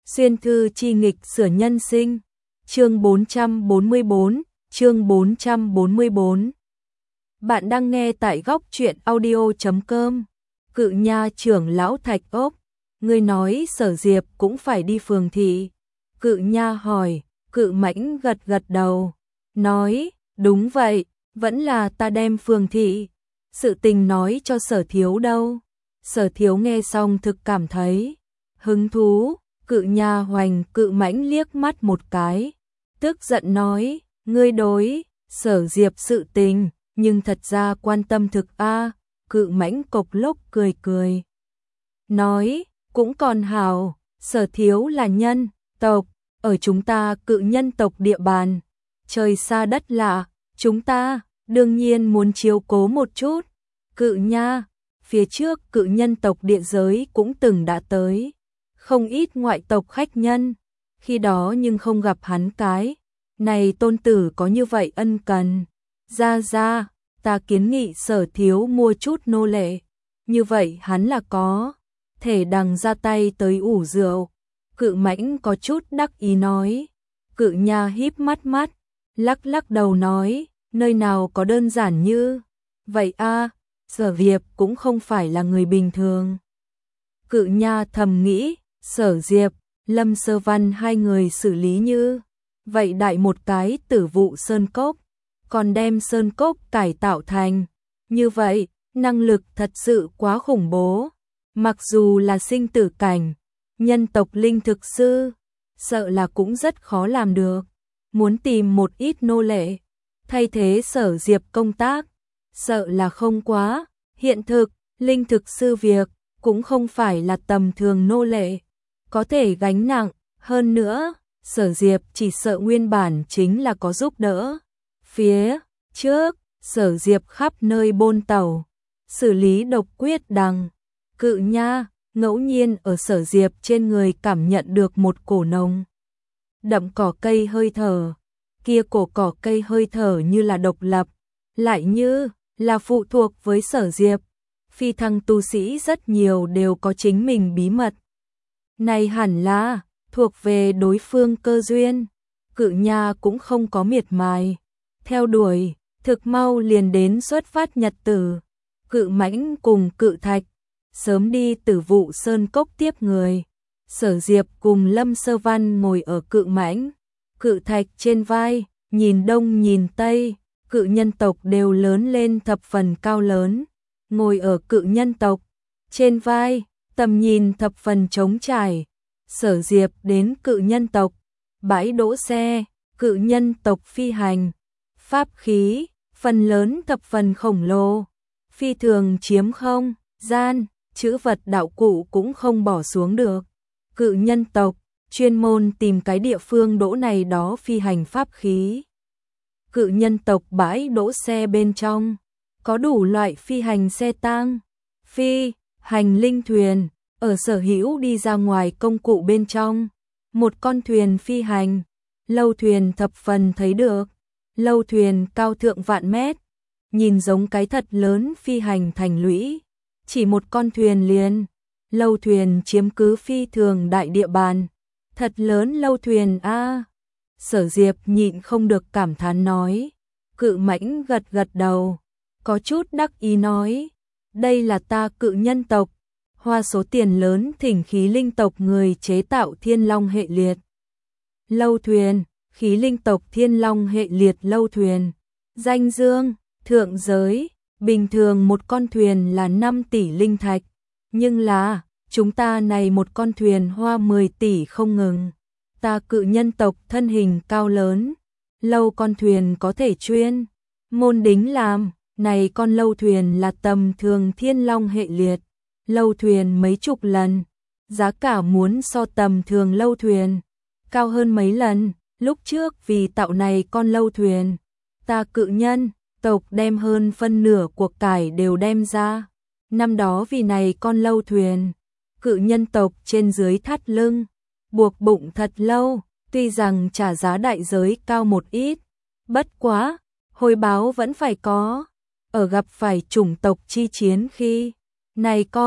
Xuyên thư chi nghịch sửa nhân sinh. Chương 444, chương 444. Bạn đang nghe tại góc truyện audio.com. Cự nha trưởng lão Thạch Ốc, ngươi nói Sở Diệp cũng phải đi phường thị. Cự nha hỏi, Cự Mãnh gật gật đầu, nói, đúng vậy, vẫn là ta đem phường thị. Sự tình nói cho Sở Thiếu đâu. Sở Thiếu nghe xong thực cảm thấy hứng thú. Cự nha hoành Cự Mãnh liếc mắt một cái, tức giận nói, ngươi đối Sở Diệp sự tình, nhưng thật ra quan tâm thực a. Cự Mãnh cộc lốc cười cười, nói, cũng còn hảo, Sở Thiếu là nhân tộc, ở chúng ta Cự nhân tộc địa bàn, trời xa đất lạ, chúng ta đương nhiên muốn chiếu cố một chút. Cự nha, phía trước Cự nhân tộc địa giới cũng từng đã tới không ít ngoại tộc khách nhân, khi đó nhưng không gặp hắn cái này tôn tử có như vậy ân cần. Ra, ta kiến nghị Sở Thiếu mua chút nô lệ, như vậy hắn là có thể đằng ra tay tới ủ rượu. Cự Mãnh có chút đắc ý nói. Cự nha híp mắt, lắc đầu nói, nơi nào có đơn giản như vậy a, Sở Diệp cũng không phải là người bình thường. Cự nha thầm nghĩ, Sở Diệp, Lâm Sơ Văn hai người xử lý như vậy đại một cái tử vụ sơn cốc, còn đem sơn cốc cải tạo thành như vậy, năng lực thật sự quá khủng bố. Mặc dù là sinh tử cảnh, nhân tộc linh thực sư, sợ là cũng rất khó làm được. Muốn tìm một ít nô lệ thay thế Sở Diệp công tác, sợ là không quá hiện thực. Linh thực sư việc cũng không phải là tầm thường nô lệ có thể gánh nặng, hơn nữa, Sở Diệp chỉ sợ nguyên bản chính là có giúp đỡ. Phía trước, Sở Diệp khắp nơi bôn tẩu, xử lý độc quyết đằng. Cự nha, ngẫu nhiên ở Sở Diệp trên người cảm nhận được một cổ nồng đậm cỏ cây hơi thở, kia cổ cỏ cây hơi thở như là độc lập, lại như là phụ thuộc với Sở Diệp. Phi thăng tu sĩ rất nhiều đều có chính mình bí mật. Này hẳn là thuộc về đối phương cơ duyên. Cự nha cũng không có miệt mài theo đuổi, thực mau liền đến xuất phát nhật tử. Cự Mãnh cùng Cự Thạch sớm đi Tử Vụ Sơn Cốc tiếp người. Sở Diệp cùng Lâm Sơ Văn ngồi ở Cự Mãnh, Cự Thạch trên vai, nhìn đông nhìn tây. Cự nhân tộc đều lớn lên thập phần cao lớn, ngồi ở Cự nhân tộc trên vai, tầm nhìn thập phần trống trải. Sở Diệp đến Cự nhân tộc bãi đỗ xe, Cự nhân tộc phi hành pháp khí phần lớn thập phần khổng lồ, phi thường chiếm không gian, chữ vật đạo cụ cũng không bỏ xuống được. Cự nhân tộc chuyên môn tìm cái địa phương đỗ này đó phi hành pháp khí. Cự nhân tộc bãi đỗ xe bên trong có đủ loại phi hành xe tang, phi hành linh thuyền, ở sở hữu đi ra ngoài công cụ bên trong. Một con thuyền phi hành, lâu thuyền thập phần thấy được, lâu thuyền cao thượng vạn mét, nhìn giống cái thật lớn phi hành thành lũy, chỉ một con thuyền liền. Lâu thuyền chiếm cứ phi thường đại địa bàn, thật lớn lâu thuyền a. Sở Diệp nhịn không được cảm thán nói. Cự Mãnh gật đầu, có chút đắc ý nói, đây là ta Cự nhân tộc hoa số tiền lớn thỉnh khí linh tộc người chế tạo Thiên Long hệ liệt lâu thuyền. Khí linh tộc Thiên Long hệ liệt lâu thuyền, danh dương thượng giới, bình thường một con thuyền là 5 tỷ linh thạch, nhưng là chúng ta này một con thuyền hoa 10 tỷ không ngừng. Ta Cự nhân tộc thân hình cao lớn, lâu con thuyền có thể chuyên môn đính làm, này con lâu thuyền là tầm thường Thiên Long hệ liệt lâu thuyền mấy chục lần, giá cả muốn so tầm thường lâu thuyền cao hơn mấy lần. Lúc trước vì tạo này con lâu thuyền, ta Cự nhân tộc đem hơn phân nửa của cải đều đem ra. Năm đó vì này con lâu thuyền, Cự nhân tộc trên dưới thắt lưng, buộc bụng thật lâu, tuy rằng trả giá đại giới cao một ít, bất quá, hồi báo vẫn phải có. Ở gặp phải chủng tộc chi chiến khi này con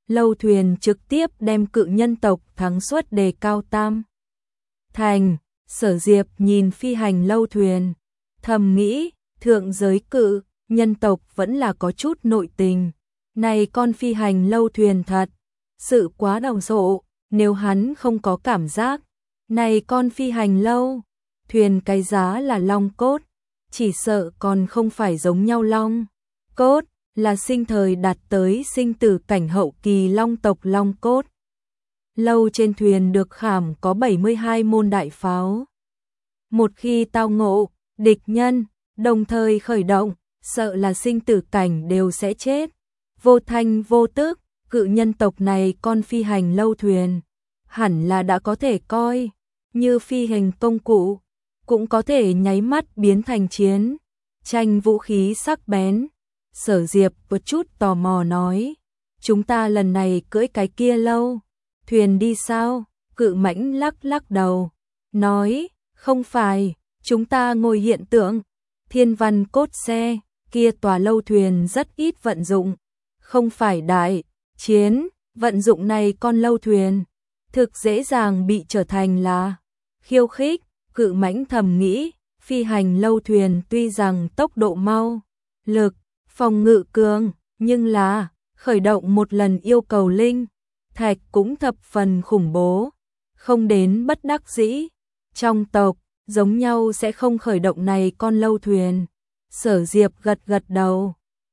lâu thuyền trực tiếp đem cự nhân tộc thắng suất đề cao tam thành. Sở Diệp nhìn phi hành lâu thuyền, thầm nghĩ, thượng giới cự nhân tộc vẫn là có chút nội tình. Này con phi hành lâu thuyền thật sự quá đồng sộ, nếu hắn không có cảm giác, này con phi hành lâu thuyền cái giá là long cốt, chỉ sợ còn không phải giống nhau long cốt, là sinh thời đạt tới sinh tử cảnh hậu kỳ long tộc long cốt. Lâu trên thuyền được khảm có 72 môn đại pháo. Một khi tao ngộ địch nhân, đồng thời khởi động, sợ là sinh tử cảnh đều sẽ chết. Vô thanh vô tức, cự nhân tộc này con phi hành lâu thuyền, hẳn là đã có thể coi như phi hành công cụ, cũng có thể nháy mắt biến thành chiến tranh vũ khí sắc bén. Sở Diệp có chút tò mò nói, chúng ta lần này cưỡi cái kia lâu thuyền đi sao? Cự Mãnh lắc lắc đầu, nói, không phải, chúng ta ngồi hiện tượng thiên văn cốt xe, kia tòa lâu thuyền rất ít vận dụng, không phải đại chiến, vận dụng này con lâu thuyền thực dễ dàng bị trở thành là khiêu khích. Cự Mãnh thầm nghĩ, phi hành lâu thuyền tuy rằng tốc độ mau, lực phòng ngự cường, nhưng là khởi động một lần yêu cầu linh thạch cũng thập phần khủng bố, không đến bất đắc dĩ trong tộc giống nhau sẽ không khởi động này con lâu thuyền. Sở Diệp gật gật đầu,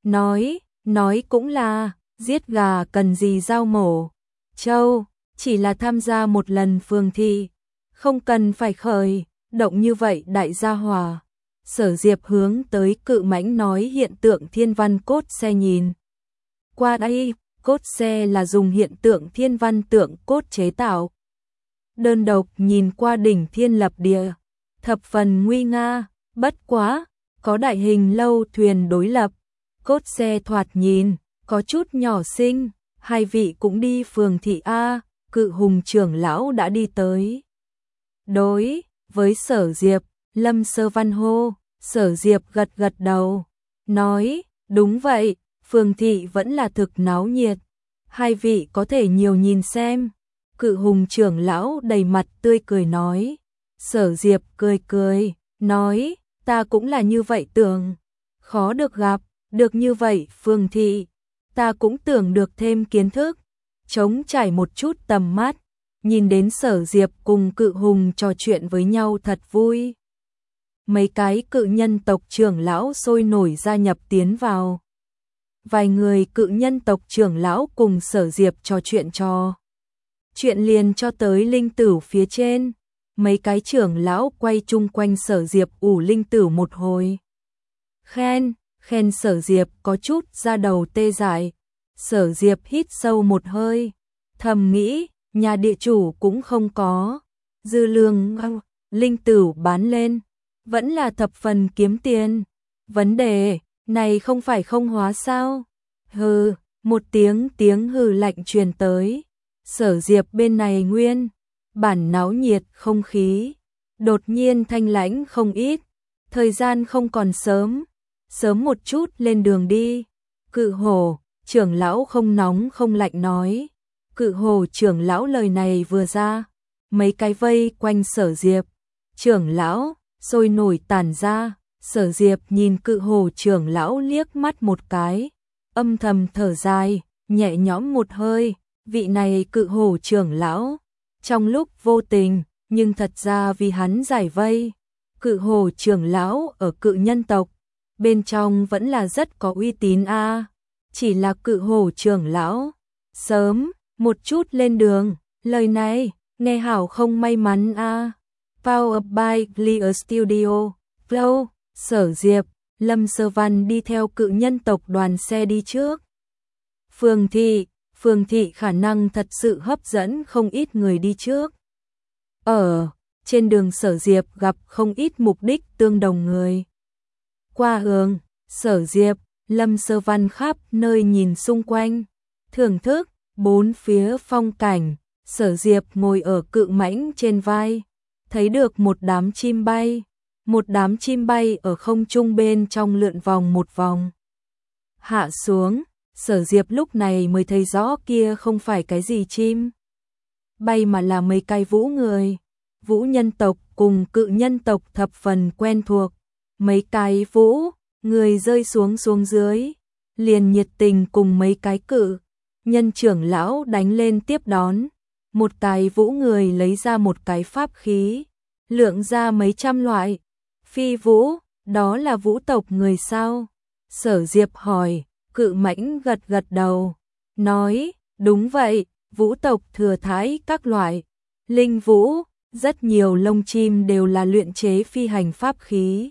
nói cũng là, giết gà cần gì dao mổ trâu, chỉ là tham gia một lần phường thị, không cần phải khởi động như vậy đại gia hỏa. Sở Diệp hướng tới Cự Mãnh nói, hiện tượng thiên văn cốt xe nhìn qua đây, cốt xe là dùng hiện tượng thiên văn tượng cốt chế tạo. Đơn độc nhìn qua đỉnh thiên lập địa, thập phần nguy nga, bất quá, có đại hình lâu thuyền đối lập, cốt xe thoạt nhìn, có chút nhỏ xinh, hai vị cũng đi phường thị A. Cự Hùng trưởng lão đã đi tới. Đối với Sở Diệp, Lâm Sơ Văn hô. Sở Diệp gật gật đầu, nói, đúng vậy, phường thị vẫn là thực náo nhiệt, hai vị có thể nhiều nhìn xem. Cự Hùng trưởng lão đầy mặt tươi cười nói. Sở Diệp cười cười, nói, ta cũng là như vậy tưởng, khó được gặp, được như vậy phường thị, ta cũng tưởng được thêm kiến thức, trống trải một chút tầm mắt, nhìn đến Sở Diệp cùng Cự Hùng trò chuyện với nhau thật vui. Mấy cái cự nhân tộc trưởng lão sôi nổi gia nhập tiến vào. Vài người cự nhân tộc trưởng lão cùng Sở Diệp trò chuyện liền cho tới linh tử phía trên. Mấy cái trưởng lão quay chung quanh Sở Diệp ủ linh tử một hồi. Khen Sở Diệp có chút da đầu tê dại. Sở Diệp hít sâu một hơi, thầm nghĩ, nhà địa chủ cũng không có dư lương linh tử bán lên, vẫn là thập phần kiếm tiền. Vấn đề này không phải không hóa sao? Hừ, một tiếng hừ lạnh truyền tới. Sở Diệp bên này nguyên bản náo nhiệt không khí đột nhiên thanh lãnh không ít. Thời gian không còn sớm một chút lên đường đi. Cự Hổ trưởng lão không nóng không lạnh nói. Cự Hổ trưởng lão lời này vừa ra, mấy cái vây quanh Sở Diệp trưởng lão sôi nổi tản ra. Sở Diệp nhìn Cự Hổ trưởng lão liếc mắt một cái, âm thầm thở dài, nhẹ nhõm một hơi. Vị này Cự Hổ trưởng lão trong lúc vô tình, nhưng thật ra vì hắn giải vây. Cự Hổ trưởng lão ở cự nhân tộc bên trong vẫn là rất có uy tín a. Chỉ là Cự Hổ trưởng lão sớm một chút lên đường, lời này nghe hảo không may mắn a. Powered by Clear Studio. Flow, Sở Diệp, Lâm Sơ Văn đi theo cự nhân tộc đoàn xe đi trước. Phường thị khả năng thật sự hấp dẫn không ít người đi trước. Ở trên đường Sở Diệp gặp không ít mục đích tương đồng người. Qua hướng, Sở Diệp, Lâm Sơ Văn khắp nơi nhìn xung quanh, thưởng thức bốn phía phong cảnh. Sở Diệp ngồi ở Cự Mãnh trên vai, thấy được một đám chim bay ở không trung bên trong lượn vòng một vòng. Hạ xuống, Sở Diệp lúc này mới thấy rõ kia không phải cái gì chim bay mà là mấy cái vũ người. Vũ nhân tộc cùng cự nhân tộc thập phần quen thuộc. Mấy cái vũ người rơi xuống dưới, liền nhiệt tình cùng mấy cái cự nhân trưởng lão đánh lên tiếp đón. Một cái vũ người lấy ra một cái pháp khí, lượng ra mấy trăm loại. Phi vũ, đó là vũ tộc người sao? Sở Diệp hỏi, Cự Mãnh gật gật đầu, nói, đúng vậy, vũ tộc thừa thái các loại. Linh vũ, rất nhiều lông chim đều là luyện chế phi hành pháp khí.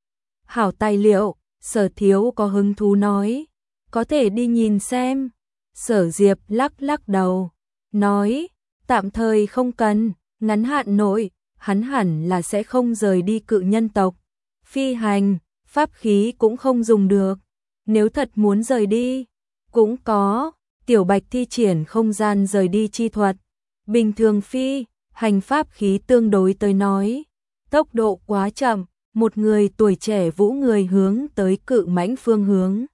Hảo tài liệu, Sở Thiếu có hứng thú nói, có thể đi nhìn xem. Sở Diệp lắc lắc đầu, nói, tạm thời không cần, ngắn hạn nội, hắn hẳn là sẽ không rời đi cự nhân tộc. Phi hành, pháp khí cũng không dùng được. Nếu thật muốn rời đi, cũng có, Tiểu Bạch thi triển không gian rời đi chi thuật. Bình thường phi hành pháp khí tương đối tới nói, tốc độ quá chậm, một người tuổi trẻ vũ người hướng tới Cự Mãnh phương hướng.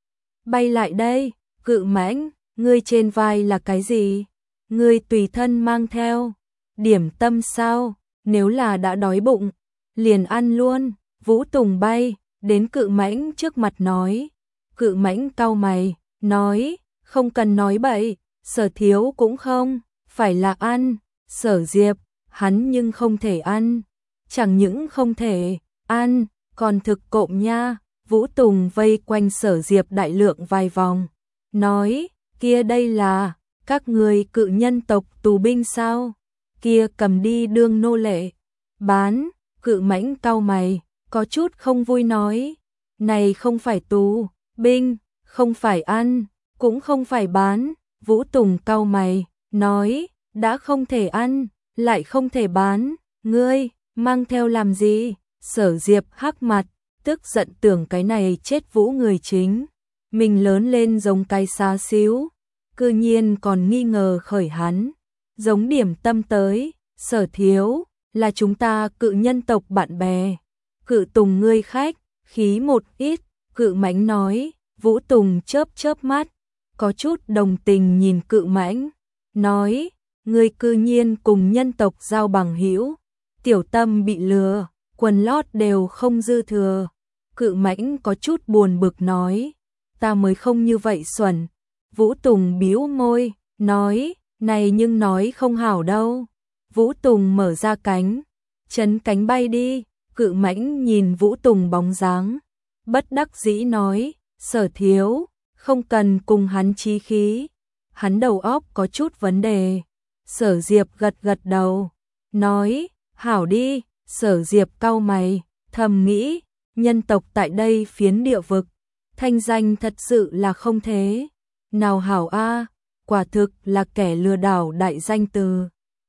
Bay lại đây, Cự Mãnh, ngươi trên vai là cái gì? Ngươi tùy thân mang theo điểm tâm sao? Nếu là đã đói bụng, liền ăn luôn. Vũ Tùng bay đến Cự Mãnh trước mặt nói. Cự Mãnh cau mày, nói, không cần nói bậy, Sở Thiếu cũng không phải là ăn. Sở Diệp, hắn nhưng không thể ăn. Chẳng những không thể ăn, còn thực cộm nha. Vũ Tùng vây quanh Sở Diệp đại lượng vài vòng, nói, kia đây là các người cự nhân tộc tù binh sao? Kia cầm đi đương nô lệ, bán. Cự Mãnh cau mày, có chút không vui nói, này không phải tù binh, không phải ăn, cũng không phải bán. Vũ Tùng cau mày, nói, đã không thể ăn, lại không thể bán, ngươi mang theo làm gì? Sở Diệp hắc mặt, tức giận tưởng cái này chết vũ người chính mình lớn lên giống cái xá xíu, cư nhiên còn nghi ngờ khởi hắn, giống điểm tâm tới. Sở Thiếu, là chúng ta cự nhân tộc bạn bè. Cự Tùng ngươi khách khí một ít. Cự Mãnh nói. Vũ Tùng chớp chớp mắt, có chút đồng tình nhìn Cự Mãnh, nói, ngươi cư nhiên cùng nhân tộc giao bằng hữu, tiểu tâm bị lừa, quần lót đều không dư thừa. Cự Mãnh có chút buồn bực nói, ta mới không như vậy xuẩn. Vũ Tùng bĩu môi, nói, này nhưng nói không hảo đâu. Vũ Tùng mở ra cánh, chấn cánh bay đi. Cự Mãnh nhìn Vũ Tùng bóng dáng, bất đắc dĩ nói, Sở Thiếu, không cần cùng hắn chí khí, hắn đầu óc có chút vấn đề. Sở Diệp gật gật đầu, nói, hảo đi. Sở Diệp cau mày, thầm nghĩ, nhân tộc tại đây phiến địa vực, thanh danh thật sự là không thế nào hảo a, quả thực là kẻ lừa đảo đại danh từ.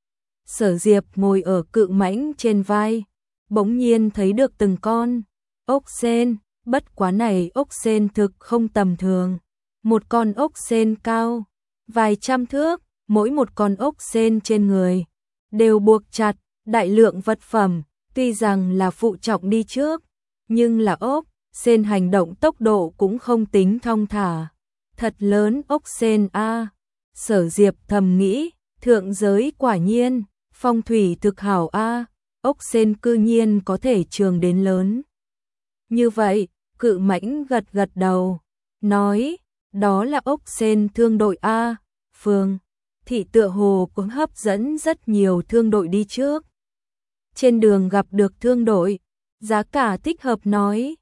Sở Diệp ngồi ở Cự Mãnh trên vai, bỗng nhiên thấy được từng con ốc sên, bất quá này ốc sên thực không tầm thường. Một con ốc sên cao vài trăm thước, mỗi một con ốc sên trên người đều buộc chặt đại lượng vật phẩm, tuy rằng là phụ trọng đi trước, nhưng là ốc sên hành động tốc độ cũng không tính thong thả. Thật lớn ốc sên a. Sở Diệp thầm nghĩ, thượng giới quả nhiên phong thủy thực hảo a, ốc sên cư nhiên có thể trường đến lớn như vậy. Cự Mãnh gật gật đầu, nói, đó là ốc sên thương đội a. Phương thị tựa hồ cũng hấp dẫn rất nhiều thương đội đi trước. Trên đường gặp được thương đội, giá cả thích hợp nói,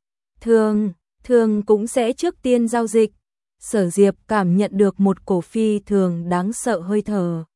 thường cũng sẽ trước tiên giao dịch. Sở Diệp cảm nhận được một cổ phi thường đáng sợ hơi thở.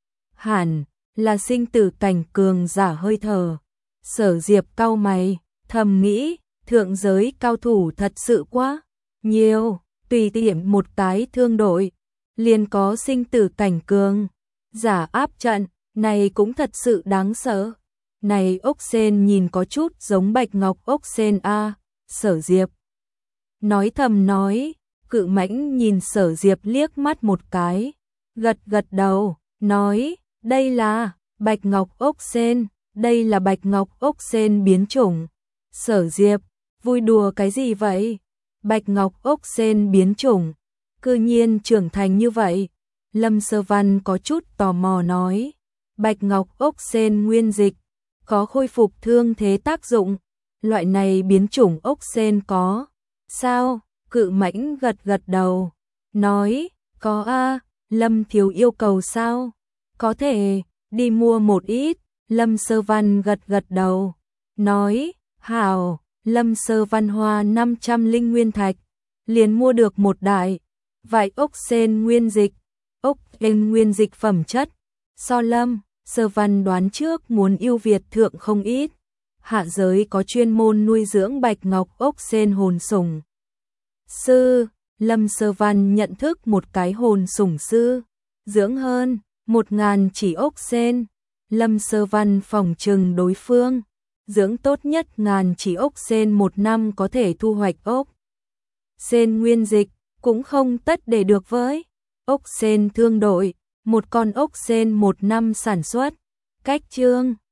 Hẳn là sinh tử cảnh cường giả hơi thở. Sở Diệp cau mày, thầm nghĩ, thượng giới cao thủ thật sự quá nhiều, tùy tiện một cái thương đội liền có sinh tử cảnh cường giả áp trận, này cũng thật sự đáng sợ. Này ốc sên nhìn có chút giống bạch ngọc ốc sên a. Sở Diệp nói thầm nói. Cự Mãnh nhìn Sở Diệp liếc mắt một cái, gật gật đầu, nói, đây là bạch ngọc ốc sên, đây là bạch ngọc ốc sên biến chủng. Sở Diệp, vui đùa cái gì vậy? Bạch ngọc ốc sên biến chủng, Cư nhiên trưởng thành như vậy. Lâm Sơ Văn có chút tò mò nói. Bạch ngọc ốc sên nguyên dịch, có khôi phục thương thế tác dụng. Loại này biến chủng ốc sên có. Sao? Cự Mãnh gật gật đầu. Nói, có a. Lâm thiếu yêu cầu sao? Có thể, đi mua một ít. Lâm Sơ Văn gật gật đầu. Nói, hảo. Lâm Sơ Văn hoa 500 linh nguyên thạch. Liền mua được một đại. Vài ốc sên nguyên dịch. Ốc sên nguyên dịch phẩm chất. So Lâm Sơ Văn đoán trước muốn ưu việt thượng không ít. Hạ giới có chuyên môn nuôi dưỡng bạch ngọc ốc sên hồn sủng sư. Lâm Sơ Văn nhận thức một cái hồn sủng sư, dưỡng hơn 1000 chỉ ốc sên. Lâm Sơ Văn phỏng chừng đối phương dưỡng tốt nhất 1000 chỉ ốc sên một năm có thể thu hoạch ốc sên nguyên dịch, cũng không tất để được với ốc sên thương đội, một con ốc sên một năm sản xuất. Cách chương